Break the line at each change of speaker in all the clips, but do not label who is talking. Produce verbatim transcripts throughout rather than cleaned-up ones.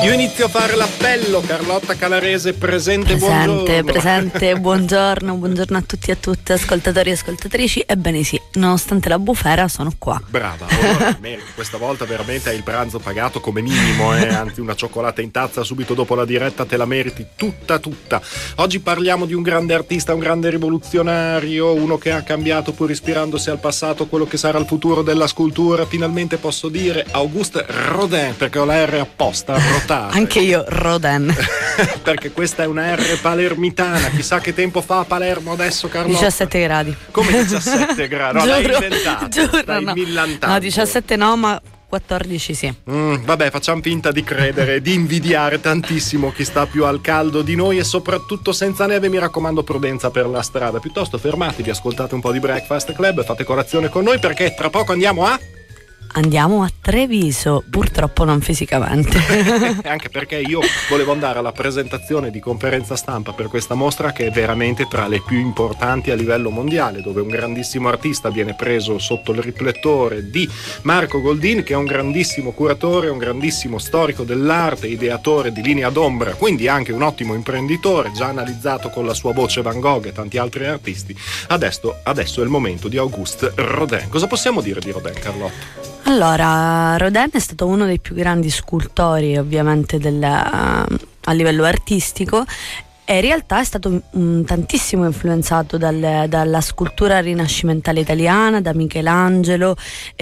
Io inizio a fare l'appello. Carlotta Calarese presente,
presente
buongiorno.
Presente, buongiorno, buongiorno a tutti e a tutte, ascoltatori e ascoltatrici. Ebbene sì, nonostante la bufera sono qua.
Brava, allora, questa volta veramente hai il pranzo pagato come minimo, eh? Anzi una cioccolata in tazza subito dopo la diretta te la meriti tutta tutta. Oggi parliamo di un grande artista, un grande rivoluzionario, uno che ha cambiato pur ispirandosi al passato quello che sarà il futuro della scultura. Finalmente posso dire Auguste Rodin, perché ho la R apposta, rotata.
Anche io Rodin.
Perché questa è una R palermitana. Chissà che tempo fa a Palermo adesso, Carlotta?
diciassette gradi.
Come diciassette gradi? No,
giuro,
l'hai inventato,
giuro,
stai
no.
millantando.
No, diciassette no, ma quattordici sì.
Mm, vabbè, facciamo finta di credere, di invidiare tantissimo chi sta più al caldo di noi e soprattutto senza neve. Mi raccomando, prudenza per la strada. Piuttosto fermatevi, ascoltate un po' di Breakfast Club, fate colazione con noi perché tra poco andiamo a...
Andiamo a Treviso, purtroppo non fisicamente.
Anche perché io volevo andare alla presentazione di conferenza stampa per questa mostra che è veramente tra le più importanti a livello mondiale, dove un grandissimo artista viene preso sotto il riflettore di Marco Goldin, che è un grandissimo curatore, un grandissimo storico dell'arte, ideatore di Linea d'Ombra, quindi anche un ottimo imprenditore, già analizzato con la sua voce Van Gogh e tanti altri artisti. Adesso, adesso è il momento di Auguste Rodin. Cosa possiamo dire di Rodin, Carlotta?
Allora, Rodin è stato uno dei più grandi scultori ovviamente del, a livello artistico e in realtà è stato um, tantissimo influenzato dal, dalla scultura rinascimentale italiana, da Michelangelo,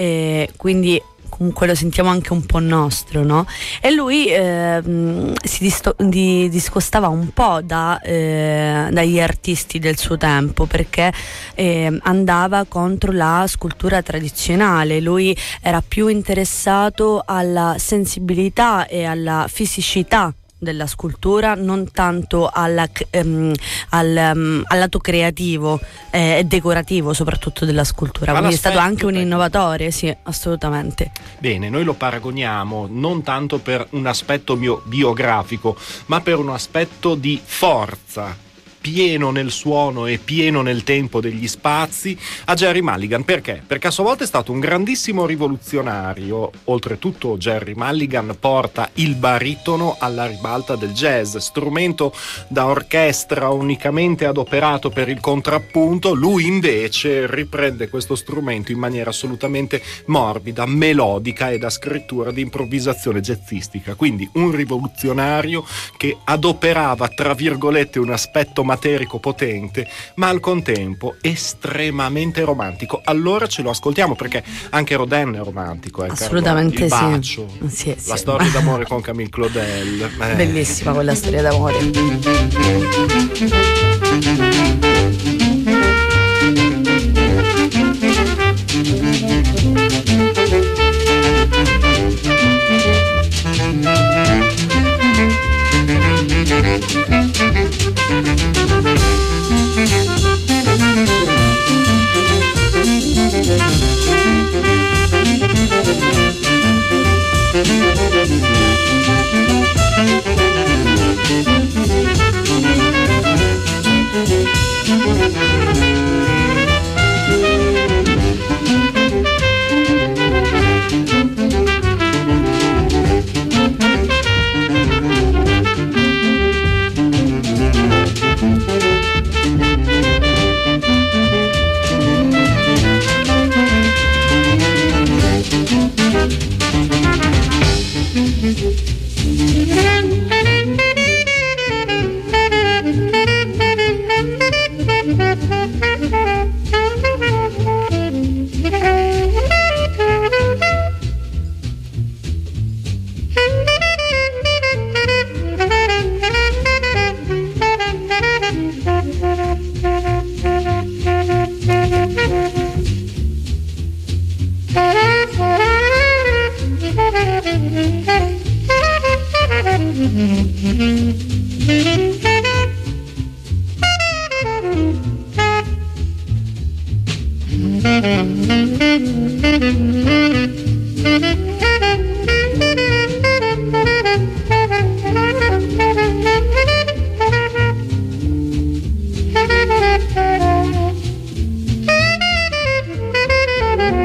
e quindi comunque lo sentiamo anche un po' nostro, no? E lui eh, si disto- di- discostava un po' da, eh, dagli artisti del suo tempo, perché eh, andava contro la scultura tradizionale. Lui era più interessato alla sensibilità e alla fisicità della scultura, non tanto alla, um, al, um, al lato creativo e eh, decorativo soprattutto della scultura. Quindi è stato anche un innovatore, sì, assolutamente.
Bene, noi lo paragoniamo non tanto per un aspetto mio biografico, ma per un aspetto di forza, pieno nel suono e pieno nel tempo degli spazi, a Gerry Mulligan. Perché? Perché a sua volta è stato un grandissimo rivoluzionario. Oltretutto Gerry Mulligan porta il baritono alla ribalta del jazz, strumento da orchestra unicamente adoperato per il contrappunto. Lui invece riprende questo strumento in maniera assolutamente morbida, melodica e da scrittura di improvvisazione jazzistica. Quindi un rivoluzionario che adoperava tra virgolette un aspetto materico potente, ma al contempo estremamente romantico. Allora ce lo ascoltiamo, perché anche Rodin è romantico, eh,
assolutamente.
il bacio,
sì. Sì,
la
sì.
storia d'amore con Camille Claudel, eh.
Bellissima quella storia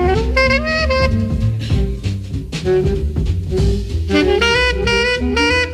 Thank you.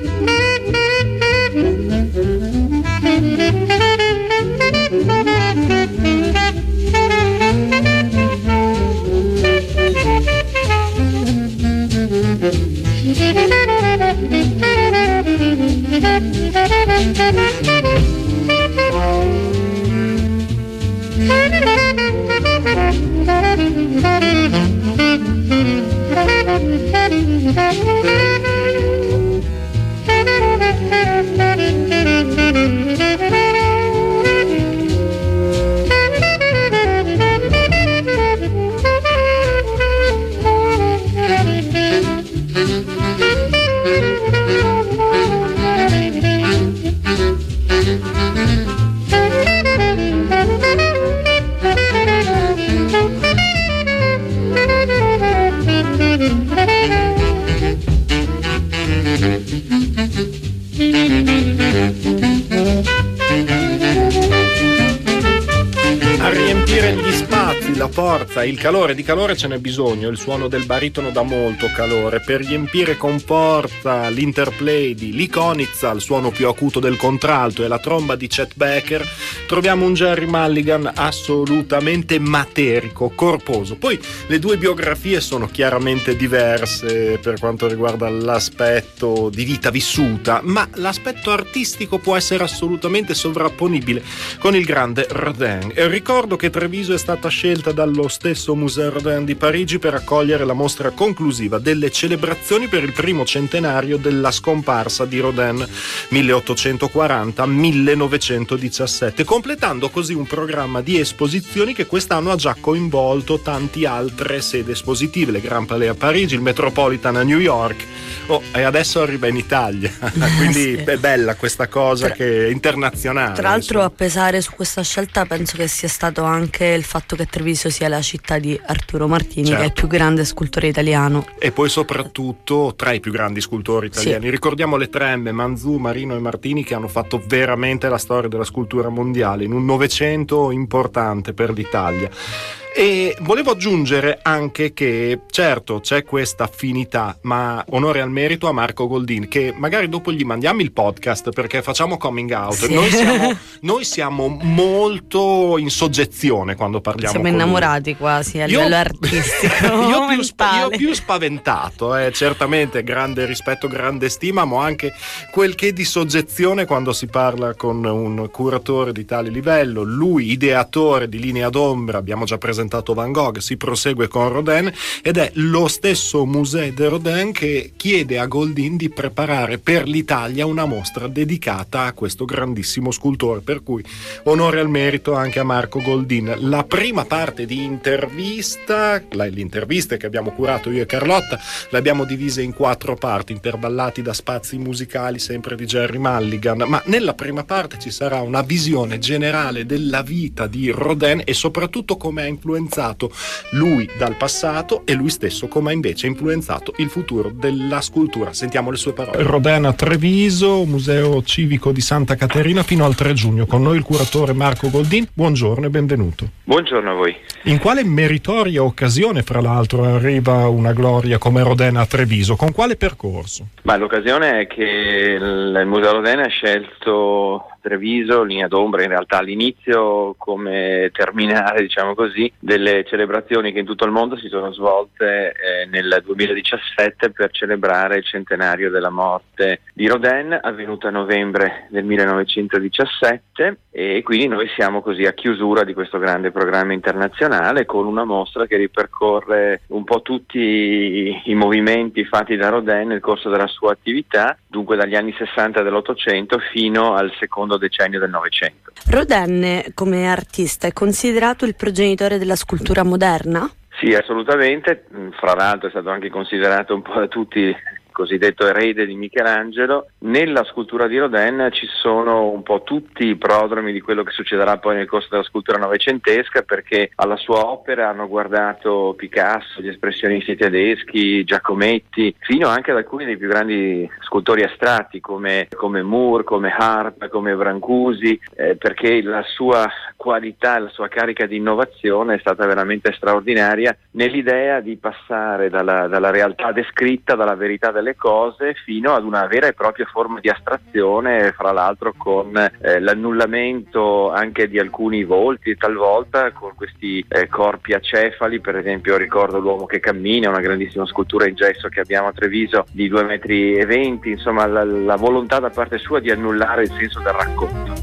A riempire gli spazi, la forza, il calore, di calore ce n'è bisogno, il suono del baritono dà molto calore, per riempire con forza l'interplay di Lee Konitz, il suono più acuto del contralto, e la tromba di Chet Baker, troviamo un Gerry Mulligan assolutamente materico, corposo. Poi le due biografie sono chiaramente diverse per quanto riguarda l'aspetto di vita vissuta, ma l'aspetto artistico può essere assolutamente sovrapponibile con il grande Rodin. E ricordo che Treviso è stata scelta dallo stesso Musée Rodin di Parigi per accogliere la mostra conclusiva delle celebrazioni per il primo centenario della scomparsa di Rodin milleottocentoquaranta millenovecentodiciassette, completando così un programma di esposizioni che quest'anno ha già coinvolto tante altre sedi espositive, le Grand Palais a Parigi, il Metropolitan a New York, oh, e adesso arriva in Italia. Quindi sì, è bella questa cosa, tra, che è internazionale.
Tra l'altro,
insomma,
a pesare su questa scelta penso che sia stato anche il fatto che Treviso sia la città di Arturo Martini, certo, che è il più grande scultore italiano, e
poi soprattutto tra i più grandi scultori italiani. Sì. Ricordiamo le tre M, Manzù, Marino e Martini, che hanno fatto veramente la storia della scultura mondiale in un Novecento importante per l'Italia. E volevo aggiungere anche che certo c'è questa affinità, ma onore al merito a Marco Goldin, che magari dopo gli mandiamo il podcast perché facciamo coming out. Sì. Noi siamo, noi siamo molto in soggezione quando parliamo.
Siamo
con
innamorati
lui.
Quasi a livello io, artistico.
io, più spa, io più spaventato, eh, certamente grande rispetto, grande stima, ma anche quel che di soggezione quando si parla con un curatore di tale livello. Lui, ideatore di Linea d'Ombra, abbiamo già presentato Van Gogh, si prosegue con Rodin, ed è lo stesso Musée de Rodin che chiede a Goldin di preparare per l'Italia una mostra dedicata a questo grandissimo scultore, per cui onore al merito anche a Marco Goldin. La prima parte di intervista, le interviste che abbiamo curato io e Carlotta, le abbiamo divise in quattro parti, intervallati da spazi musicali sempre di Gerry Mulligan, ma nella prima parte ci sarà una visione generale della vita di Rodin e soprattutto come ha influenzato lui dal passato e lui stesso come ha invece influenzato il futuro della scultura. Sentiamo le sue parole. Rodin a Treviso, Museo Civico di Santa Caterina, fino al tre giugno. Con noi il curatore Marco Goldin. Buongiorno e benvenuto.
Buongiorno a voi.
In quale meritoria occasione, fra l'altro, arriva una gloria come Rodin a Treviso? Con quale percorso?
Ma l'occasione è che il Museo Rodin ha scelto Treviso, Linea d'Ombra, in realtà all'inizio come terminale, diciamo così, delle celebrazioni che in tutto il mondo si sono svolte eh, nel duemiladiciassette per celebrare il centenario della morte di Rodin, avvenuta a novembre del millenovecentodiciassette, e quindi noi siamo così a chiusura di questo grande programma internazionale con una mostra che ripercorre un po' tutti i, i movimenti fatti da Rodin nel corso della sua attività, dunque dagli anni sessanta dell'Ottocento fino al secondo decennio del Novecento.
Rodin come artista è considerato il progenitore della scultura moderna?
Sì, assolutamente, fra l'altro è stato anche considerato un po' da tutti cosiddetto erede di Michelangelo. Nella scultura di Rodin ci sono un po' tutti i prodromi di quello che succederà poi nel corso della scultura novecentesca, perché alla sua opera hanno guardato Picasso, gli espressionisti tedeschi, Giacometti, fino anche ad alcuni dei più grandi scultori astratti come, come Moore, come Harp, come Brancusi, eh, perché la sua qualità, la sua carica di innovazione è stata veramente straordinaria nell'idea di passare dalla, dalla realtà descritta, dalla verità della delle cose fino ad una vera e propria forma di astrazione, fra l'altro con eh, l'annullamento anche di alcuni volti talvolta, con questi eh, corpi acefali. Per esempio ricordo L'uomo che cammina, una grandissima scultura in gesso che abbiamo a Treviso di due metri e venti, insomma la, la volontà da parte sua di annullare il senso del racconto.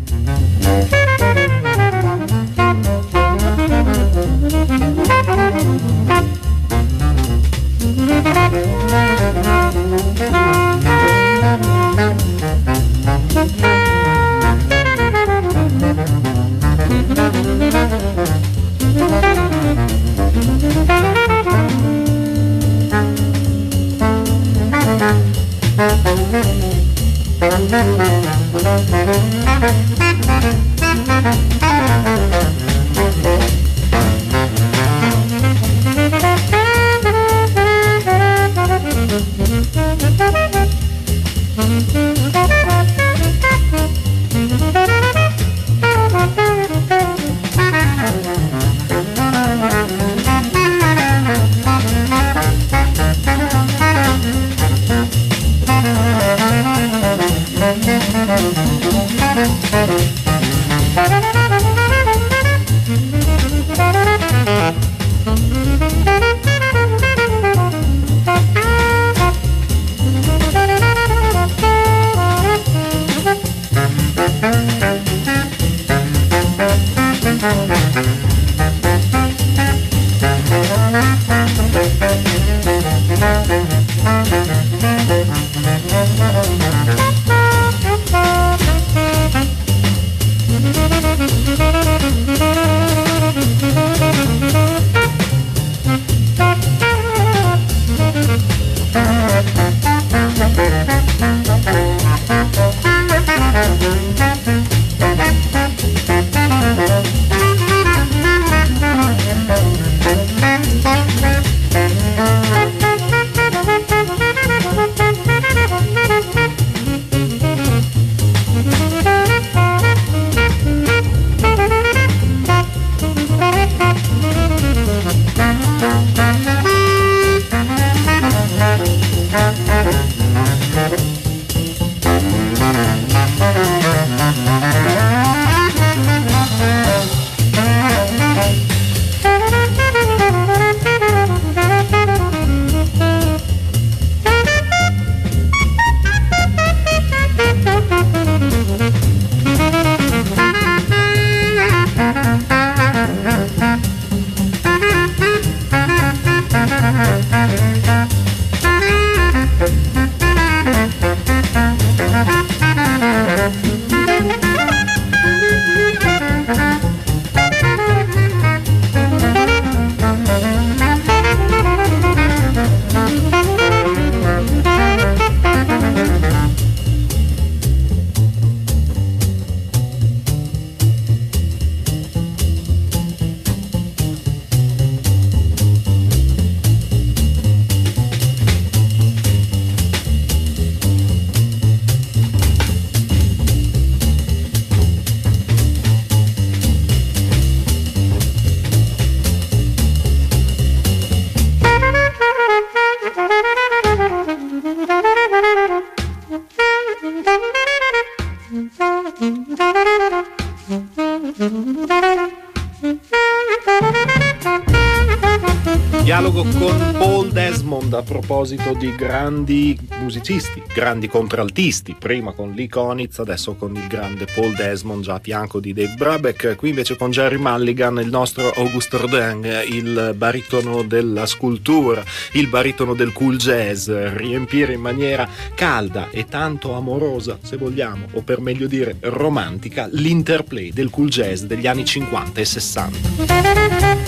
Dialogo con Paul Desmond a proposito di grandi musicisti, grandi contraltisti, prima con Lee Konitz, adesso con il grande Paul Desmond già a fianco di Dave Brubeck. Qui invece con Jerry Mulligan il nostro Auguste Rodin, il baritono della scultura, il baritono del cool jazz, riempire in maniera calda e tanto amorosa, se vogliamo, o per meglio dire romantica, l'interplay del cool jazz degli anni cinquanta e sessanta.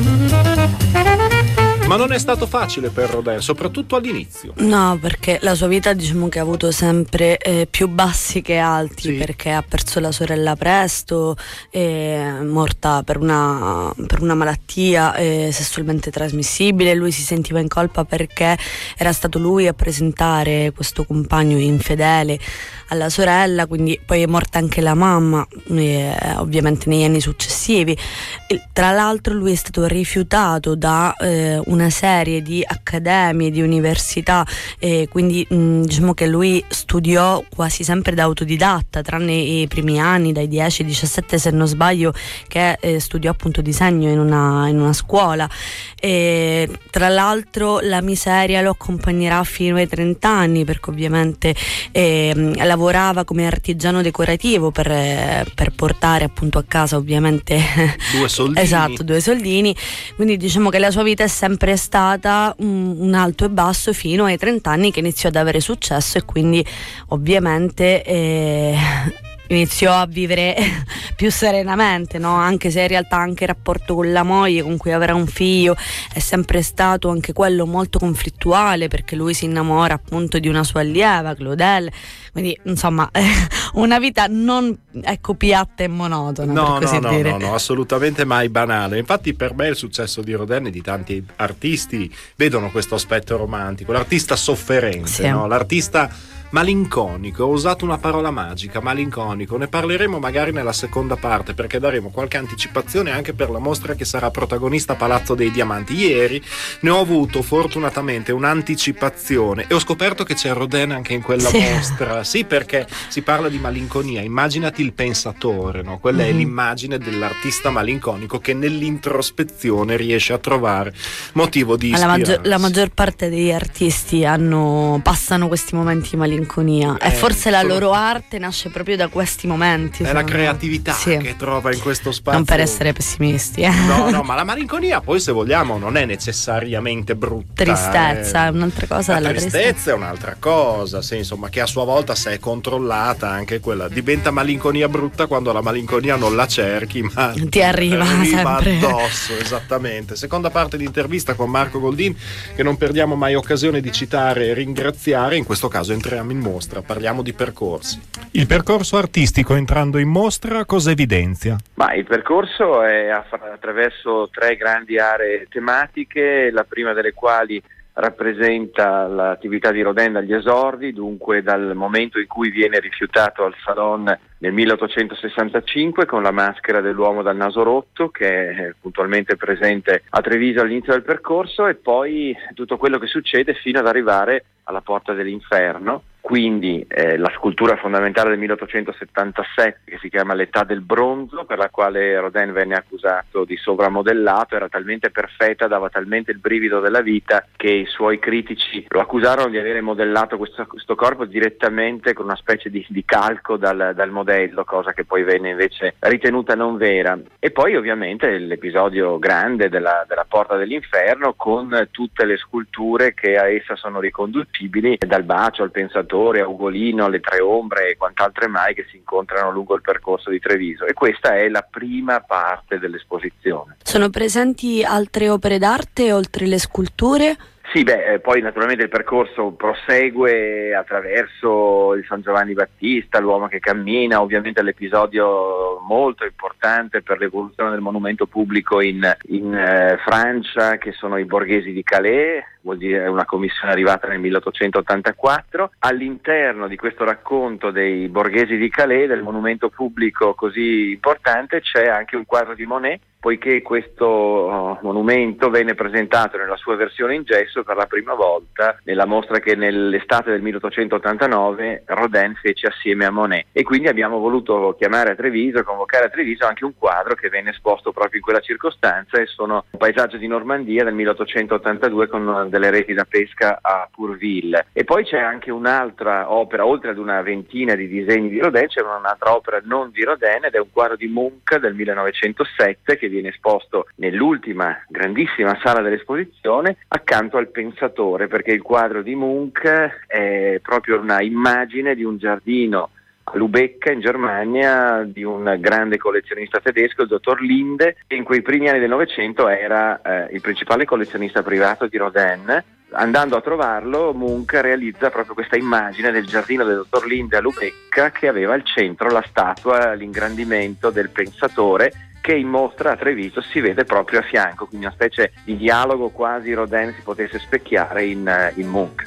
Ma non è stato facile per Rodin, soprattutto all'inizio.
No, perché la sua vita diciamo che ha avuto sempre eh, più bassi che alti, sì. Perché ha perso la sorella presto, è morta per una, per una malattia eh, sessualmente trasmissibile. Lui si sentiva in colpa perché era stato lui a presentare questo compagno infedele alla sorella, quindi poi è morta anche la mamma, eh, ovviamente negli anni successivi. E, tra l'altro lui è stato rifiutato da eh, una una serie di accademie, di università, e quindi mh, diciamo che lui studiò quasi sempre da autodidatta, tranne i primi anni, dai dieci ai diciassette se non sbaglio, che eh, studiò appunto disegno in una, in una scuola. E tra l'altro la miseria lo accompagnerà fino ai trenta anni, perché ovviamente eh, lavorava come artigiano decorativo per, eh, per portare appunto a casa ovviamente
due soldini.
Esatto, due soldini. Quindi diciamo che la sua vita è sempre stata un, un alto e basso fino ai trenta anni, che iniziò ad avere successo e quindi ovviamente eh, iniziò a vivere più serenamente, no? Anche se in realtà anche il rapporto con la moglie, con cui avrà un figlio, è sempre stato anche quello molto conflittuale, perché lui si innamora appunto di una sua allieva, Claudel. Quindi insomma una vita non, ecco, piatta e monotona,
no,
per così
no,
dire.
no, no, no, assolutamente mai banale. Infatti per me il successo di Rodin e di tanti artisti vedono questo aspetto romantico, l'artista sofferente,
sì.
no? L'artista malinconico. Ho usato una parola magica, malinconico. Ne parleremo magari nella seconda parte, perché daremo qualche anticipazione anche per la mostra che sarà protagonista a Palazzo dei Diamanti. Ieri ne ho avuto fortunatamente un'anticipazione e ho scoperto che c'è Rodin anche in quella
sì.
mostra. Sì, perché si parla di malinconia. Immaginati il pensatore, no? Quella mm-hmm. è l'immagine dell'artista malinconico che nell'introspezione riesce a trovare motivo di ispirarsi.
La maggior, la maggior parte degli artisti hanno, passano questi momenti malinconici. Eh, e forse la
sono...
loro arte nasce proprio da questi momenti.
È la creatività
sì.
che trova in questo spazio.
Non per essere pessimisti, eh.
No, no, ma la malinconia poi, se vogliamo, non è necessariamente brutta.
Tristezza
eh.
è un'altra cosa.
La
della
tristezza, tristezza è un'altra cosa, sì, insomma, che a sua volta, se è controllata, anche quella diventa malinconia brutta quando la malinconia non la cerchi, ma
ti arriva,
arriva
sempre
addosso. Esattamente. Seconda parte di intervista con Marco Goldin, che non perdiamo mai occasione di citare e ringraziare. In questo caso entriamo in mostra, parliamo di percorsi. Il percorso artistico entrando in mostra cosa evidenzia?
Ma il percorso è attraverso tre grandi aree tematiche, la prima delle quali rappresenta l'attività di Rodin dagli esordi, dunque dal momento in cui viene rifiutato al Salon nel milleottocentosessantacinque con la maschera dell'uomo dal naso rotto, che è puntualmente presente a Treviso all'inizio del percorso, e poi tutto quello che succede fino ad arrivare alla Porta dell'Inferno. Quindi eh, la scultura fondamentale del milleottocentosettantasette, che si chiama L'età del bronzo, per la quale Rodin venne accusato di sovramodellato, era talmente perfetta, dava talmente il brivido della vita, che i suoi critici lo accusarono di avere modellato questo, questo corpo direttamente con una specie di, di calco dal, dal modello, cosa che poi venne invece ritenuta non vera. E poi ovviamente l'episodio grande della, della Porta dell'Inferno, con tutte le sculture che a essa sono riconducibili, dal bacio al pensatore, a Ugolino, alle tre ombre e quant'altre mai che si incontrano lungo il percorso di Treviso. E questa è la prima parte dell'esposizione.
Sono presenti altre opere d'arte oltre le sculture?
Sì, beh, poi naturalmente il percorso prosegue attraverso il San Giovanni Battista, l'uomo che cammina, ovviamente l'episodio molto importante per l'evoluzione del monumento pubblico in, in eh, Francia, che sono i borghesi di Calais, vuol dire una commissione arrivata nel milleottocentottantaquattro. All'interno di questo racconto dei borghesi di Calais, del monumento pubblico così importante, c'è anche un quadro di Monet, poiché questo uh, monumento venne presentato nella sua versione in gesso per la prima volta nella mostra che nell'estate del milleottocentottantanove Rodin fece assieme a Monet, e quindi abbiamo voluto chiamare a Treviso, convocare a Treviso anche un quadro che venne esposto proprio in quella circostanza, e sono un paesaggio di Normandia del milleottocentottantadue con delle reti da pesca a Pourville. E poi c'è anche un'altra opera, oltre ad una ventina di disegni di Rodin, c'è un'altra opera non di Rodin, ed è un quadro di Munch del millenovecentosette che viene esposto nell'ultima grandissima sala dell'esposizione accanto al pensatore, perché il quadro di Munch è proprio una immagine di un giardino a Lubecca in Germania di un grande collezionista tedesco, il dottor Linde, che in quei primi anni del Novecento era eh, il principale collezionista privato di Rodin. Andando a trovarlo, Munch realizza proprio questa immagine del giardino del dottor Linde a Lubecca, che aveva al centro la statua, l'ingrandimento del pensatore, che in mostra a Treviso si vede proprio a fianco, quindi una specie di dialogo quasi Rodin si potesse specchiare in, in Munch.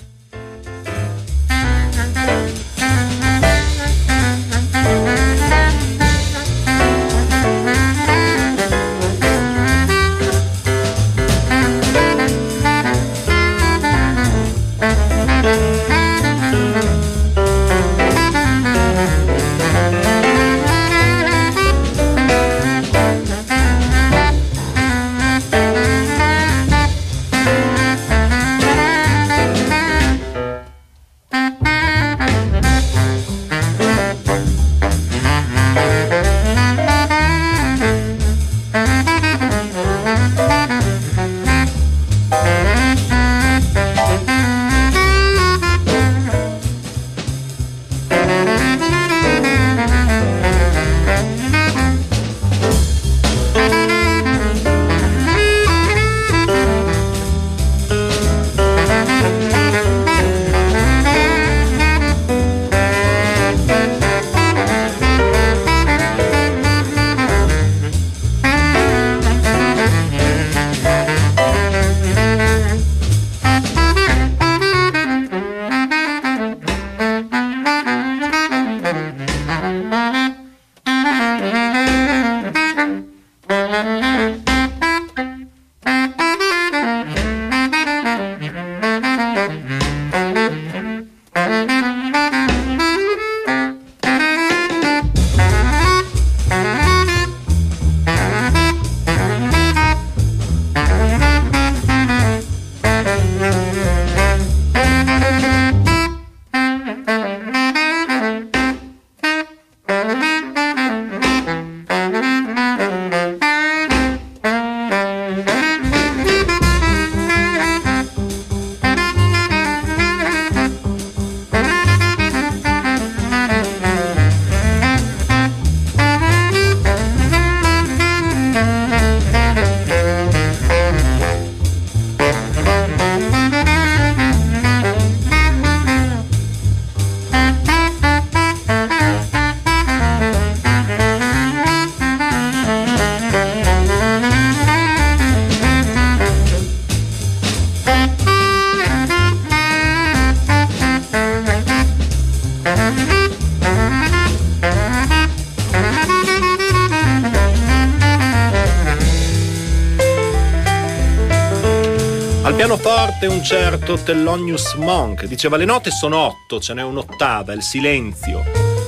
Al pianoforte un certo Thelonious Monk diceva: le note sono otto, ce n'è un'ottava, il silenzio.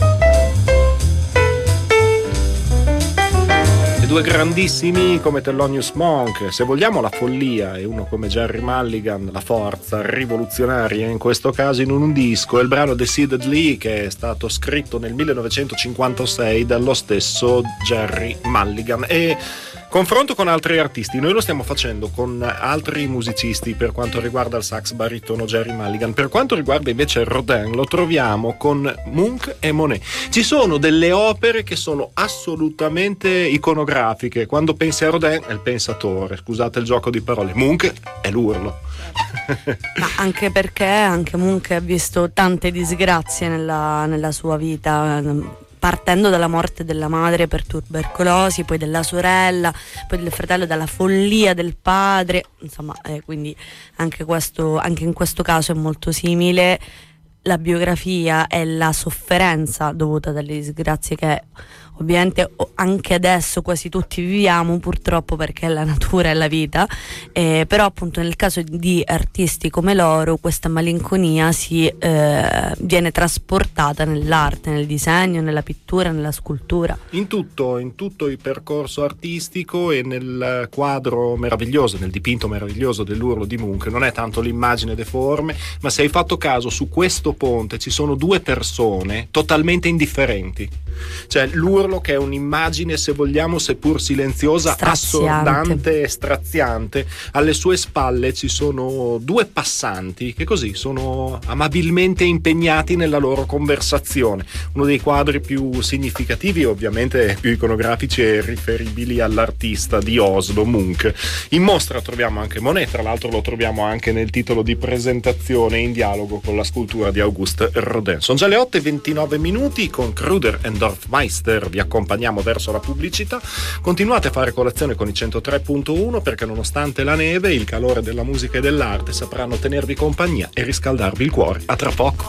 E due grandissimi come Thelonious Monk, se vogliamo la follia, e uno come Gerry Mulligan la forza rivoluzionaria, in questo caso in un disco, è il brano Decidedly, che è stato scritto nel millenovecentocinquantasei dallo stesso Gerry Mulligan. E confronto con altri artisti, noi lo stiamo facendo con altri musicisti per quanto riguarda il sax baritono Gerry Mulligan. Per quanto riguarda invece Rodin, lo troviamo con Munch e Monet. Ci sono delle opere che sono assolutamente iconografiche. Quando pensi a Rodin è il pensatore, scusate il gioco di parole, Munch è l'urlo.
Ma anche perché anche Munch ha visto tante disgrazie nella, nella sua vita, partendo dalla morte della madre per tubercolosi, poi della sorella, poi del fratello, dalla follia del padre, insomma, eh, quindi anche questo, anche in questo caso è molto simile la biografia e la sofferenza dovuta dalle disgrazie che ovviamente anche adesso quasi tutti viviamo, purtroppo, perché è la natura e la vita, eh, però appunto nel caso di artisti come loro questa malinconia si eh, viene trasportata nell'arte, nel disegno, nella pittura, nella scultura, in
tutto, in tutto il percorso artistico e nel quadro meraviglioso, nel dipinto meraviglioso dell'urlo di Munch. Non è tanto l'immagine deforme, ma se hai fatto caso, su questo ponte ci sono due persone totalmente indifferenti, cioè l'urlo che è un'immagine, se vogliamo, seppur silenziosa,
straziante,
assordante e straziante. Alle sue spalle ci sono due passanti che così sono amabilmente impegnati nella loro conversazione. Uno dei quadri più significativi, ovviamente più iconografici e riferibili all'artista di Oslo, Munch. In mostra troviamo anche Monet, tra l'altro lo troviamo anche nel titolo di presentazione, in dialogo con la scultura di Auguste Rodin. Sono già le otto e ventinove minuti, con Kruder e Dorfmeister vi accompagniamo verso la pubblicità. Continuate a fare colazione con i centotré punto uno, perché nonostante la neve, il calore della musica e dell'arte sapranno tenervi compagnia e riscaldarvi il cuore. A tra poco.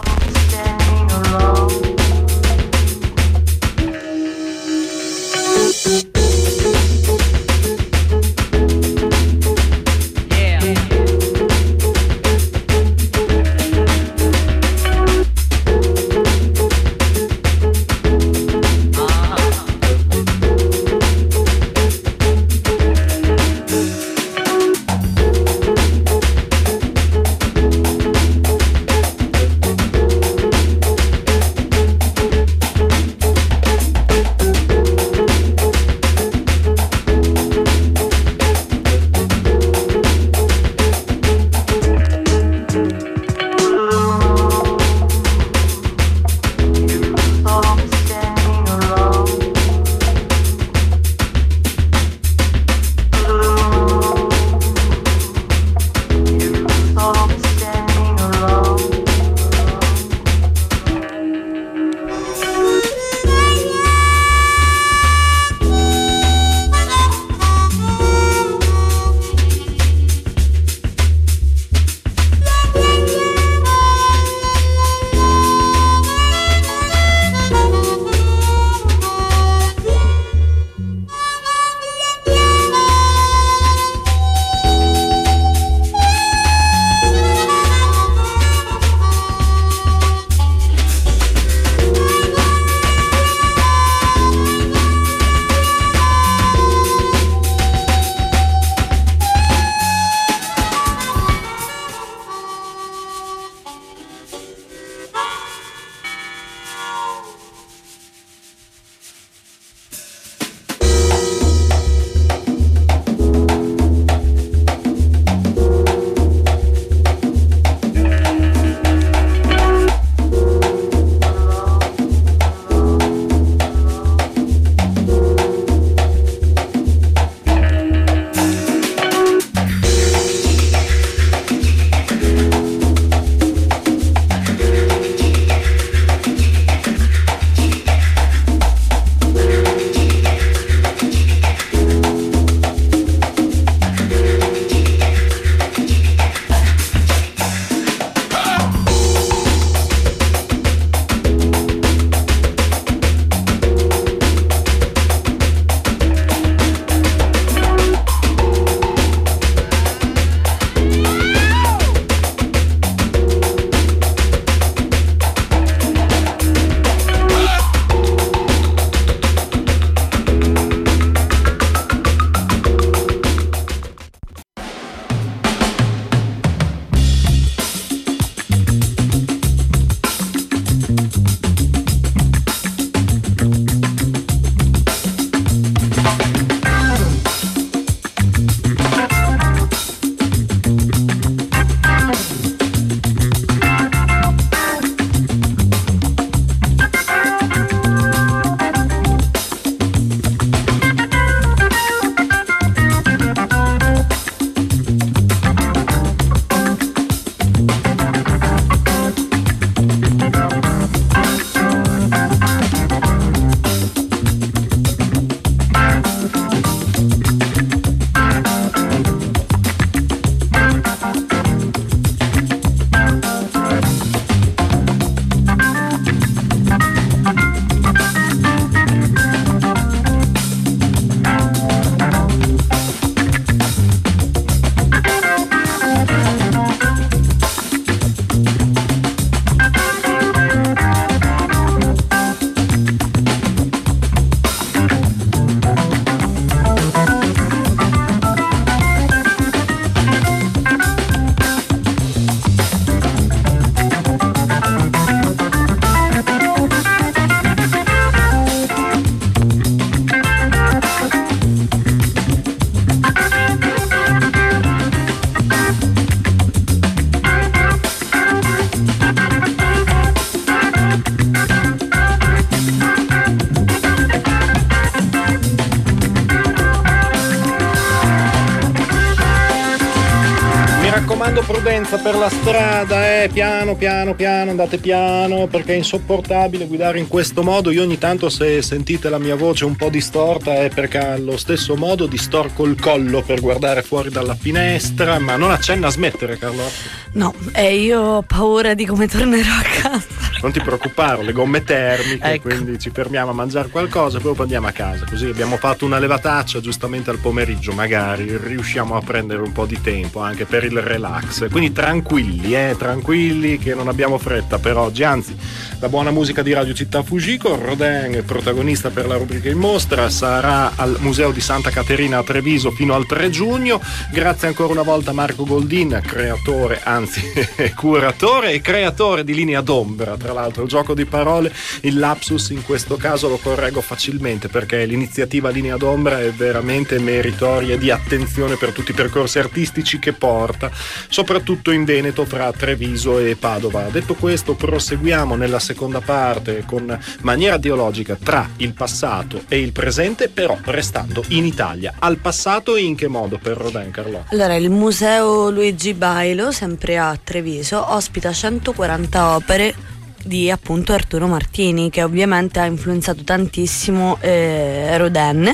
raccomando, prudenza per la strada, eh, piano piano piano, andate piano, perché è insopportabile guidare in questo modo. Io ogni tanto, se sentite la mia voce un po' distorta, è perché allo stesso modo distorco il collo per guardare fuori dalla finestra, ma non accenna a smettere, Carlotta.
No, e io ho paura di come tornerò a casa.
Non ti preoccupare, ho le gomme termiche,
ecco.
Quindi ci fermiamo a mangiare qualcosa e poi andiamo a casa, così abbiamo fatto una levataccia giustamente al pomeriggio, magari riusciamo a prendere un po' di tempo anche per il relax, quindi tranquilli, eh, tranquilli che non abbiamo fretta per oggi, anzi la buona musica di Radio Città Fujiko. Rodin, protagonista per la rubrica in mostra, sarà al Museo di Santa Caterina a Treviso fino al tre giugno. Grazie ancora una volta a Marco Goldin, creatore, anzi curatore e creatore di Linea d'Ombra, tra l'altro il gioco di parole, il lapsus in questo caso lo correggo facilmente perché l'iniziativa Linea d'Ombra è veramente meritoria di attenzione per tutti i percorsi artistici che porta, soprattutto in Veneto fra Treviso e Padova. Detto questo, proseguiamo nella seconda parte con maniera dialogica tra il passato e il presente, però restando in Italia. Al passato in che modo per Rodin, Carlo?
Allora, il Museo Luigi Bailo, sempre a Treviso, ospita centoquaranta opere di appunto Arturo Martini, che ovviamente ha influenzato tantissimo eh, Rodin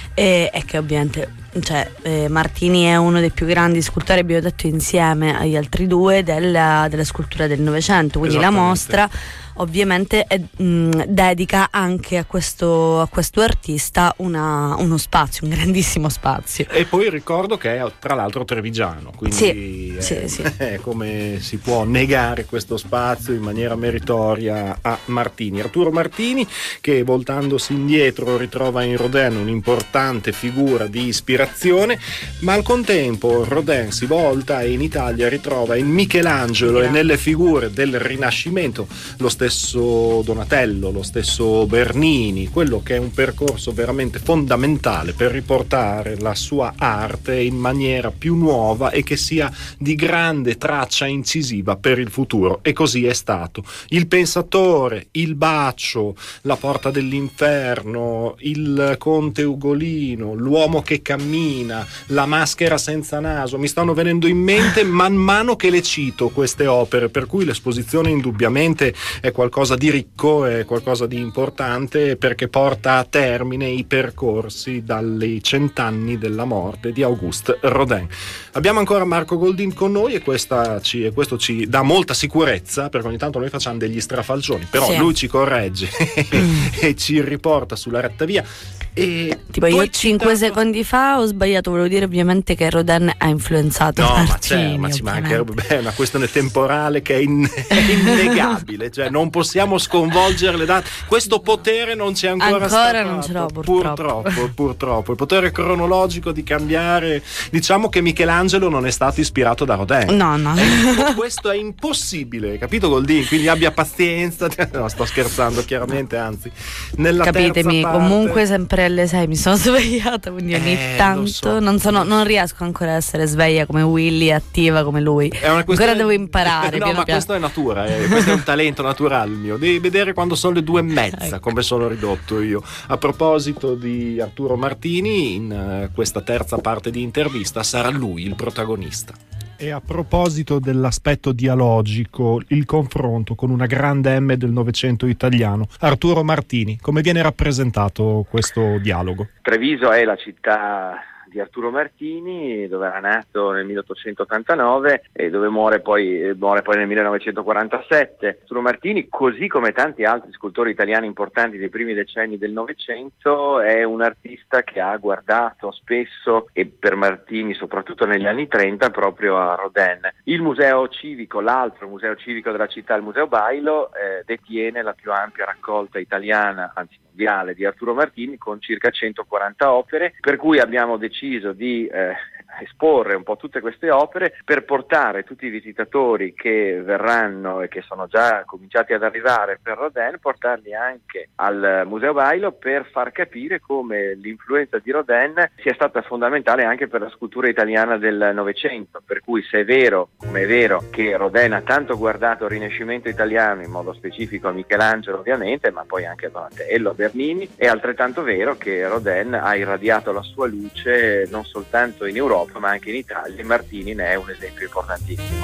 e, e che ovviamente cioè, eh, Martini è uno dei più grandi scultori, abbiamo detto, insieme agli altri due della, della scultura del Novecento, quindi la mostra ovviamente è, mh, dedica anche a questo, a questo artista una, uno spazio, un grandissimo spazio.
E poi ricordo che è tra l'altro trevigiano, quindi
sì,
è,
sì, sì.
È come si può negare questo spazio in maniera meritoria a Martini. Arturo Martini, che voltandosi indietro ritrova in Rodin un'importante figura di ispirazione, ma al contempo Rodin si volta e in Italia ritrova in Michelangelo e nelle figure del Rinascimento lo stesso Donatello, lo stesso Bernini, quello che è un percorso veramente fondamentale per riportare la sua arte in maniera più nuova e che sia di grande traccia incisiva per il futuro. E così è stato. Il Pensatore, Il Bacio, La Porta dell'Inferno, Il Conte Ugolino, L'Uomo che cammina, La Maschera senza naso, mi stanno venendo in mente man mano che le cito queste opere, per cui l'esposizione indubbiamente è qualcosa di ricco, è qualcosa di importante, perché porta a termine i percorsi dai cent'anni della morte di Auguste Rodin. Abbiamo ancora Marco Goldin con noi e, questa ci, e questo ci dà molta sicurezza, perché ogni tanto noi facciamo degli strafalcioni, però sì, lui ci corregge e ci riporta sulla retta via. E
tipo io cinque citato... secondi fa ho sbagliato, volevo dire ovviamente che Rodin ha influenzato
no,
Martini,
ma, ma ci mancherebbe, è una questione temporale che è, in, è innegabile, cioè non possiamo sconvolgere le date, questo potere non c'è ancora,
ancora
stato,
non ce l'ho purtroppo.
purtroppo purtroppo il potere cronologico di cambiare. Diciamo che Michelangelo non è stato ispirato da Rodin,
no no
è, questo è impossibile, capito Goldin? Quindi abbia pazienza. No, sto scherzando chiaramente, anzi nella
capitemi,
terza parte...
comunque sempre alle sei mi sono svegliata, quindi ogni
eh,
tanto
so.
non, sono, non riesco ancora a essere sveglia come Willy, attiva come lui.
È una
ancora devo imparare.
No,
piano
ma
piano.
questo è natura, eh. Questo è un talento naturale mio. Devi vedere quando sono le due e mezza, ecco, come sono ridotto io. A proposito di Arturo Martini, in uh, questa terza parte di intervista sarà lui il protagonista. E a proposito dell'aspetto dialogico, il confronto con una grande M del Novecento italiano, Arturo Martini, come viene rappresentato questo dialogo?
Treviso è la città di Arturo Martini, dove era nato nel milleottocentottantanove e dove muore poi, muore poi nel millenovecentoquarantasette. Arturo Martini, così come tanti altri scultori italiani importanti dei primi decenni del Novecento, è un artista che ha guardato spesso, e per Martini soprattutto negli anni trenta, proprio a Rodin. Il museo civico, l'altro museo civico della città, il Museo Bailo, eh, detiene la più ampia raccolta italiana, anzi mondiale, di Arturo Martini, con circa centoquaranta opere, per cui abbiamo deciso di eh, esporre un po' tutte queste opere per portare tutti i visitatori che verranno e che sono già cominciati ad arrivare per Rodin, portarli anche al Museo Bailo per far capire come l'influenza di Rodin sia stata fondamentale anche per la scultura italiana del Novecento, per cui se è vero, come è vero, che Rodin ha tanto guardato il Rinascimento italiano, in modo specifico a Michelangelo ovviamente, ma poi anche a Donatello, a Bernini, è altrettanto vero che Rodin ha irradiato la sua luce non soltanto in Europa Europa ma anche in Italia, e Martini ne è un esempio importantissimo.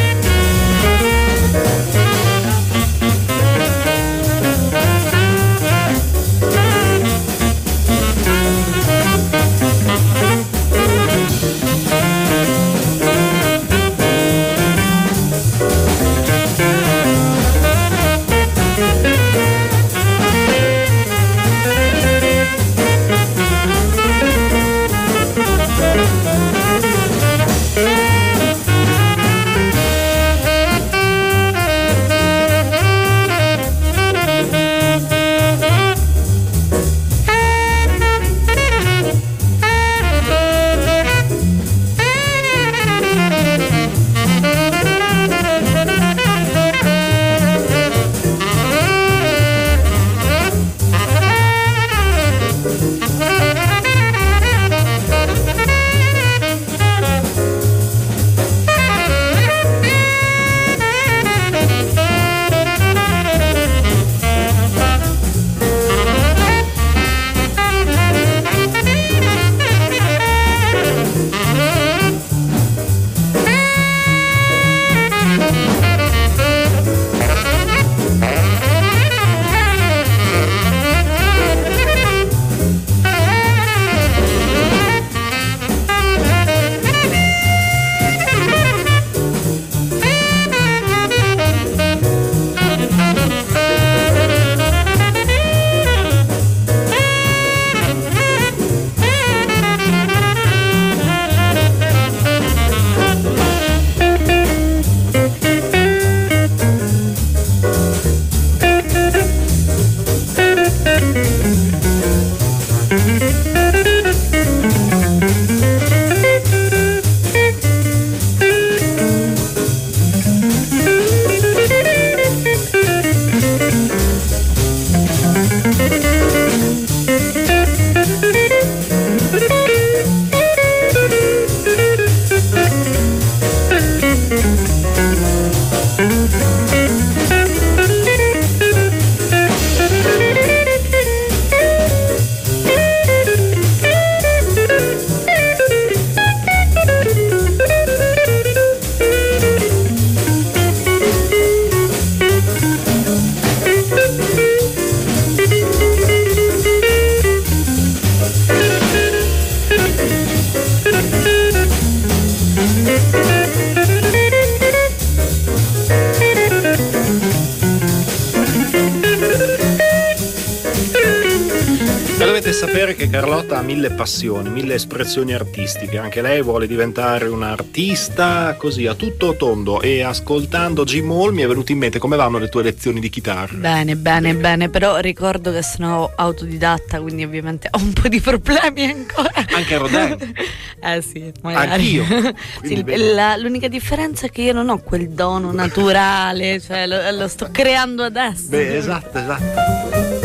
Dovete sapere che Carlotta ha mille passioni, mille espressioni artistiche, anche lei vuole diventare un'artista così a tutto tondo, e ascoltando Jim Hall mi è venuto in mente: come vanno le tue lezioni di chitarra?
Bene, bene, bene, però ricordo che sono autodidatta, quindi ovviamente ho un po' di problemi ancora.
Anche Rodin?
Eh sì, magari.
Anch'io.
Sì, la, l'unica differenza è che io non ho quel dono naturale, cioè lo, lo sto creando adesso.
Beh, esatto, esatto.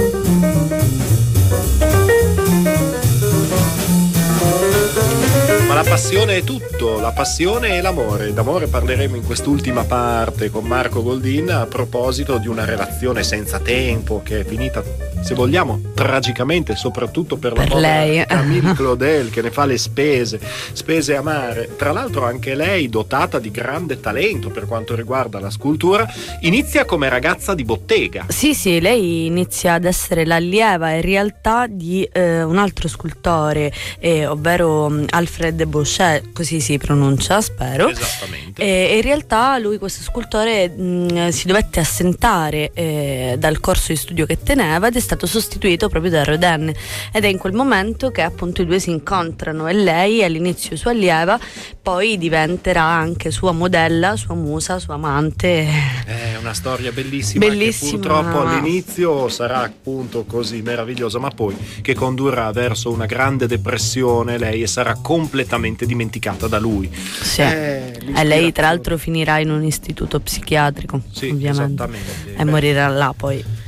Ma la passione è tutto, la passione e l'amore. D'amore parleremo in quest'ultima parte con Marco Goldin a proposito di una relazione senza tempo che è finita, se vogliamo, tragicamente, soprattutto per,
per
la
lei.
Camille Claudel, che ne fa le spese, spese amare. Tra l'altro anche lei, dotata di grande talento per quanto riguarda la scultura, inizia come ragazza di bottega.
Sì, sì, lei inizia ad essere l'allieva in realtà di eh, un altro scultore, eh, ovvero um, Alfred Boucher, così si pronuncia, spero.
Esattamente.
E in realtà lui, questo scultore, mh, si dovette assentare eh, dal corso di studio che teneva ed è stato sostituito proprio da Rodin, ed è in quel momento che appunto i due si incontrano, e lei all'inizio sua allieva, poi diventerà anche sua modella, sua musa, sua amante.
È una storia bellissima,
bellissima,
che purtroppo all'inizio sarà appunto così meravigliosa, ma poi che condurrà verso una grande depressione lei e sarà completamente dimenticata da lui.
Sì. Eh, e lei tra l'altro finirà in un istituto psichiatrico,
sì,
ovviamente,
esattamente.
e morirà là poi.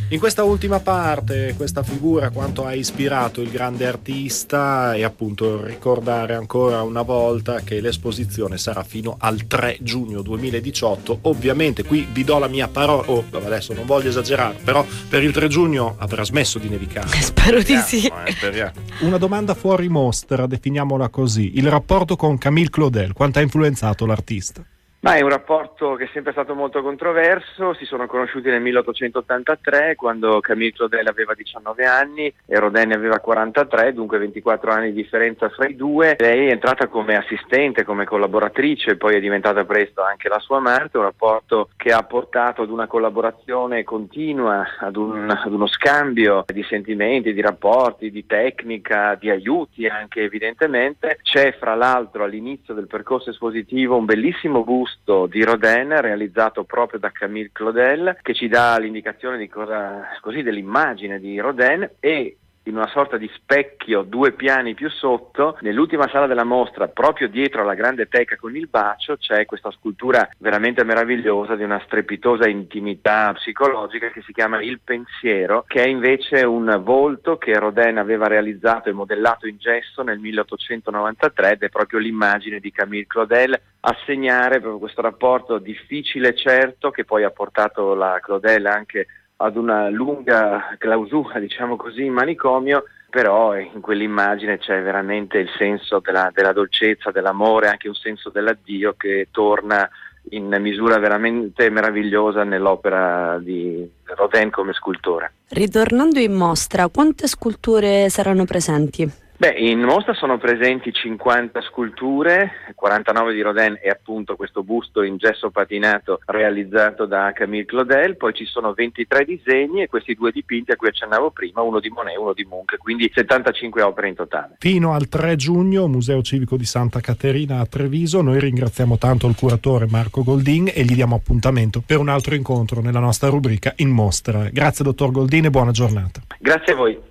In questa ultima parte, questa figura, quanto ha ispirato il grande artista, e appunto ricordare ancora una volta che l'esposizione sarà fino al tre giugno duemiladiciotto. Ovviamente qui vi do la mia parola, oh, adesso non voglio esagerare, però per il tre giugno avrà smesso di nevicare.
Spero di sì.
Eh, speriamo. Una domanda fuori mostra, definiamola così: il rapporto con Camille Claudel, quanto ha influenzato l'artista?
Ma è un rapporto che è sempre stato molto controverso. Si sono conosciuti nel milleottocentottantatré, quando Camille Claudel aveva diciannove anni e Rodin ne aveva quarantatré, dunque ventiquattro anni di differenza fra i due. Lei è entrata come assistente, come collaboratrice, poi è diventata presto anche la sua amante, un rapporto che ha portato ad una collaborazione continua, ad, un, ad uno scambio di sentimenti, di rapporti, di tecnica, di aiuti anche evidentemente. C'è fra l'altro all'inizio del percorso espositivo un bellissimo busto di Rodin realizzato proprio da Camille Claudel, che ci dà l'indicazione di cosa, così, dell'immagine di Rodin, e in una sorta di specchio due piani più sotto, nell'ultima sala della mostra, proprio dietro alla grande teca con il bacio, c'è questa scultura veramente meravigliosa di una strepitosa intimità psicologica che si chiama Il Pensiero, che è invece un volto che Rodin aveva realizzato e modellato in gesso nel milleottocentonovantatré, ed è proprio l'immagine di Camille Claudel a segnare proprio questo rapporto difficile, certo, che poi ha portato la Claudel anche ad una lunga clausura, diciamo così, in manicomio, però in quell'immagine c'è veramente il senso della, della dolcezza, dell'amore, anche un senso dell'addio che torna in misura veramente meravigliosa nell'opera di Rodin come scultore.
Ritornando in mostra, quante sculture saranno presenti?
Beh, in mostra sono presenti cinquanta sculture, quarantanove di Rodin e appunto questo busto in gesso patinato realizzato da Camille Claudel, poi ci sono ventitré disegni e questi due dipinti a cui accennavo prima, uno di Monet e uno di Munch, quindi settantacinque opere in totale.
Fino al tre giugno, Museo Civico di Santa Caterina a Treviso. Noi ringraziamo tanto il curatore Marco Goldin e gli diamo appuntamento per un altro incontro nella nostra rubrica In Mostra. Grazie dottor Goldin e buona giornata.
Grazie a voi.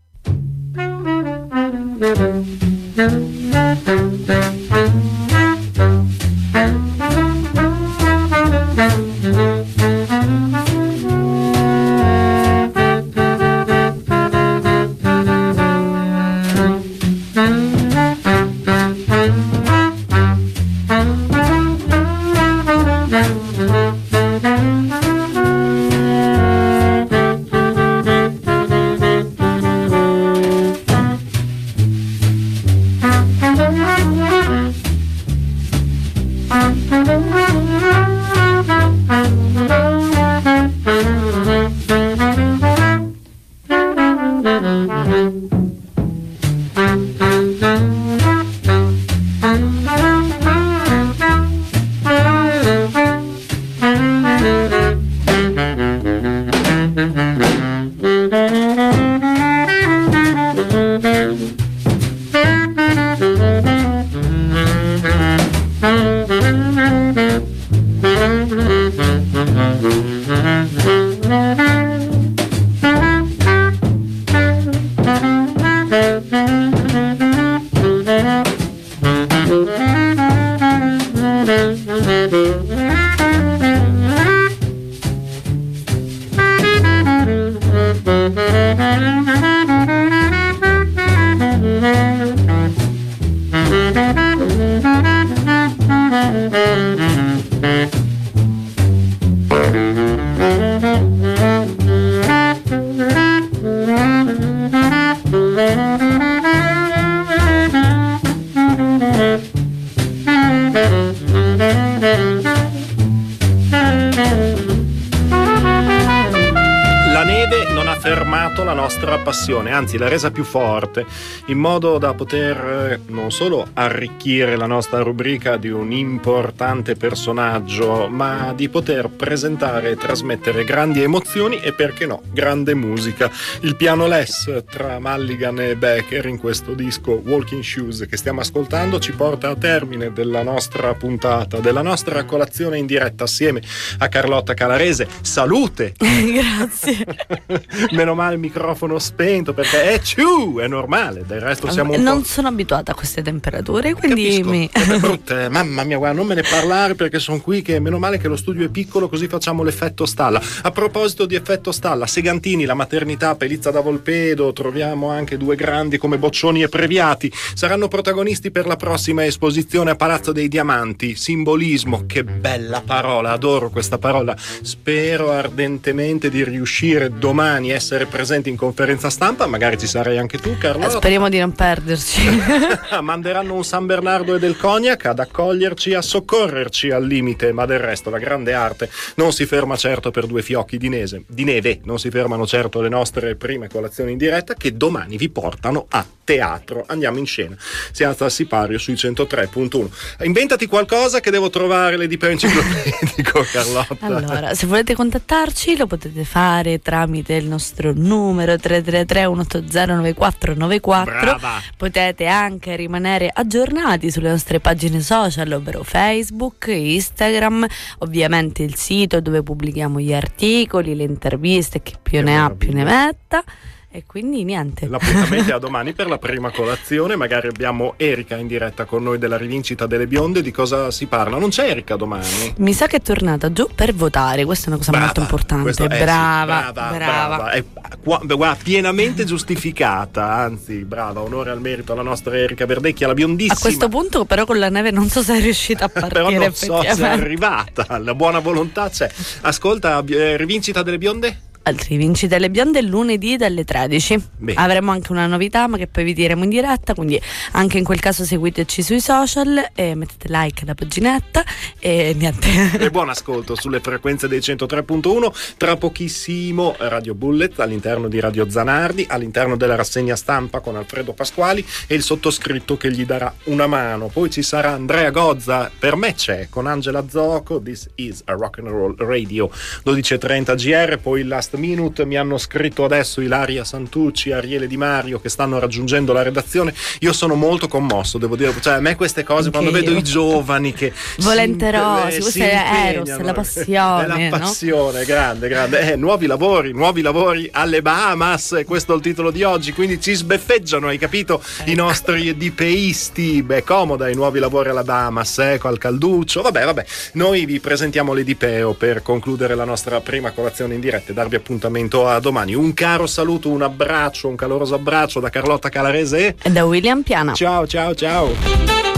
La nostra passione, anzi l'ha resa più forte, in modo da poter non solo arricchire la nostra rubrica di un importante personaggio, ma di poter presentare e trasmettere grandi emozioni e, perché no, grande musica. Il piano less tra Mulligan e Becker in questo disco Walking Shoes che stiamo ascoltando ci porta a termine della nostra puntata, della nostra colazione in diretta assieme a Carlotta Calarese. Salute!
Grazie.
Meno male il microfono spento, perché è ciù, è normale, del resto siamo un
non
po'...
sono abituata a queste temperature, quindi
Capisco,
mi...
è brutte, mamma mia, guarda, non me ne parlare perché sono qui, che meno male che lo studio è piccolo, così facciamo l'effetto stalla. A proposito di effetto stalla, Segantini, la maternità Pelizza da Volpedo, troviamo anche due grandi come Boccioni e Previati, saranno protagonisti per la prossima esposizione a Palazzo dei Diamanti. Simbolismo, che bella parola, adoro questa parola. Spero ardentemente di riuscire domani a essere presente in conferenza stampa, magari ci sarai anche tu, Carlotta.
Speriamo di non perderci.
Manderanno un San Bernardo e del cognac ad accoglierci, a soccorrerci al limite, ma del resto la grande arte non si ferma certo per due fiocchi di, nese, di neve, non si fermano certo le nostre prime colazioni in diretta, che domani vi portano a teatro. Andiamo in scena, si alza al sipario sui centotré punto uno. Inventati qualcosa che devo trovare l'edipeo enciclopedico, Carlotta.
Allora, se volete contattarci lo potete fare tramite il nostro numero tre tre tre uno otto zero nove quattro nove quattro.
Brava.
Potete anche rimanere aggiornati sulle nostre pagine social, ovvero Facebook, Instagram, ovviamente il sito dove pubblichiamo gli articoli, le interviste, che più
Che
ne ha
meraviglia.
più ne metta. E quindi niente.
L'appuntamento è a domani per la prima colazione. Magari abbiamo Erika in diretta con noi della rivincita delle bionde. Di cosa si parla? Non c'è Erika domani?
Mi sa che è tornata giù per votare, questa è una cosa
Brava,
molto importante.
questa- eh sì,
brava,
brava,
brava.
brava. È, qua- guarda, pienamente giustificata, anzi, brava, onore al merito alla nostra Erika Verdecchia, la biondissima.
A questo punto però con la neve non so se è riuscita a partire.
Però non so se è
effettivamente.
arrivata, la buona volontà c'è. Ascolta, eh, rivincita delle bionde?
Altri vinci delle bionde lunedì dalle tredici.
Bene.
Avremo anche una novità, ma che poi vi diremo in diretta, quindi anche in quel caso seguiteci sui social e mettete like alla paginetta e niente.
E buon ascolto sulle frequenze dei centotré punto uno. Tra pochissimo Radio Bullet all'interno di Radio Zanardi, all'interno della rassegna stampa con Alfredo Pasquali e il sottoscritto che gli darà una mano. Poi ci sarà Andrea Gozza, per me c'è, con Angela Zocco. This is a rock and roll radio. dodici e trenta G R, poi il last minute. Mi hanno scritto adesso Ilaria Santucci, Ariele Di Mario, che stanno raggiungendo la redazione. Io sono molto commosso, devo dire, cioè a me queste cose,
Anche
quando vedo
io.
i giovani che
Volenterosi,
si,
questo
si
è
impegnano,
Eros, è la passione,
è la
no?
passione, grande, grande. Eh, nuovi lavori, nuovi lavori alle Bahamas, e questo è il titolo di oggi, quindi ci sbeffeggiano, hai capito?
Ecco.
I nostri dipeisti. Beh, comoda i nuovi lavori alla Bahamas, ecco, al calduccio. Vabbè, vabbè, noi vi presentiamo l'Edipeo per concludere la nostra prima colazione in diretta e darvi appuntamento a domani. Un caro saluto, un abbraccio, un caloroso abbraccio da Carlotta Calarese
E da William Piana.
ciao ciao ciao.